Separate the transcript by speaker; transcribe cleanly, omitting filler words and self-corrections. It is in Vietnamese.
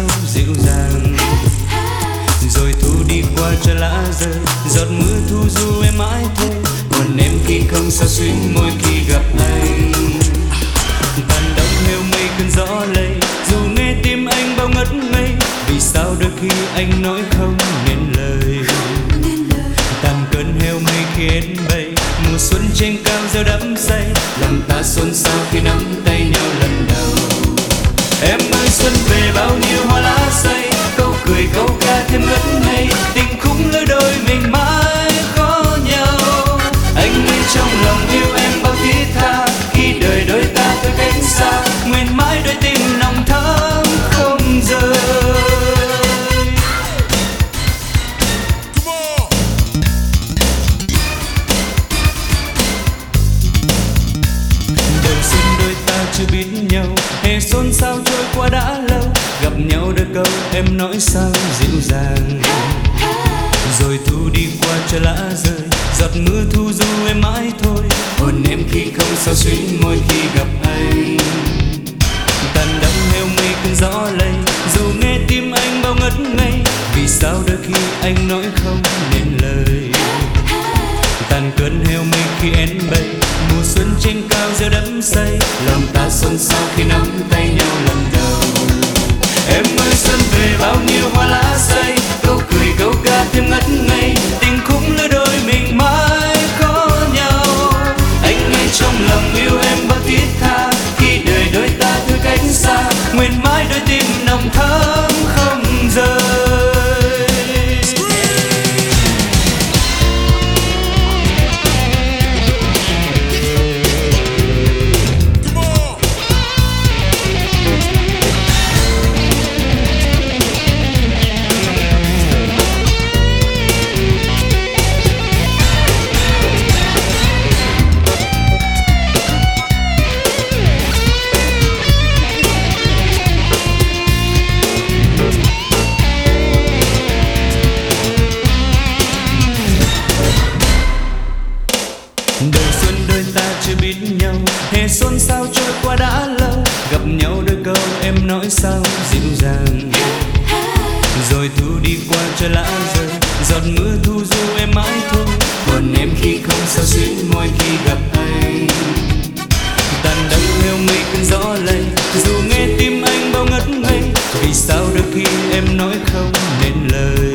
Speaker 1: dịu dàng. Rồi thu đi qua cho lá rơi, giọt mưa thu du em mãi thôi. Còn em khi không sao xuyến môi khi gặp anh. Tàn đông heo mây cơn gió lây, dù nghe tim anh bao ngất ngây. Vì sao đôi khi anh nói không nên lời. Tàn cơn heo mây khi én bay, mùa xuân trên cao rêu đắm say. Lòng ta xôn xao khi nắm tay nhau lần đầu. Em ơi xuân về bao nhiêu hoa lá say, câu cười câu ca thêm ngất ngây. Tình khúc lứa đôi mình mãi khó nhau. Anh nghĩ trong lòng yêu em bao thiết tha, khi đời đôi ta thôi cách xa. Nguyện mãi đôi tim nồng thắm không rời. Đầu xuân đôi ta chưa biết nhau, hè xôn xao trôi qua đã lâu. Gặp nhau đôi câu em nói sao dịu dàng. Rồi thu đi qua cho lá rơi, giọt mưa thu du em mãi thôi. Hồn em khi không sao xuyến môi khi gặp anh. Tàn đông heo mây cơn gió lây, dù nghe tim anh bao ngất ngây. Vì sao đôi khi anh nói không nên lời. Tàn cơn heo mây khi én bay, mùa xuân trên cao rêu đắm say. Lòng ta xôn xao khi nắm tay nhau lần đầu. Em ơi xuân về bao nhiêu hoa lá say, câu cười câu ca thêm ngất ngây. Tình khúc lứa đôi mình mãi khó nhau. Anh nghe trong lòng yêu em bao thiết tha, khi đời đôi ta thôi cách xa. Nguyện mãi đôi tim nồng thắm không rời. Đầu xuân đôi ta chưa biết nhau, hè xôn xao trôi qua đã lâu. Gặp nhau đôi câu em nói sao dịu dàng. Rồi thu đi qua cho lá rơi, giọt mưa thu du em mãi thôi. Còn em khi không sao xuyến môi khi gặp anh. Tàn đông heo mây cơn gió lây, dù nghe tim anh bao ngất ngây. Vì sao đôi khi em nói không nên lời.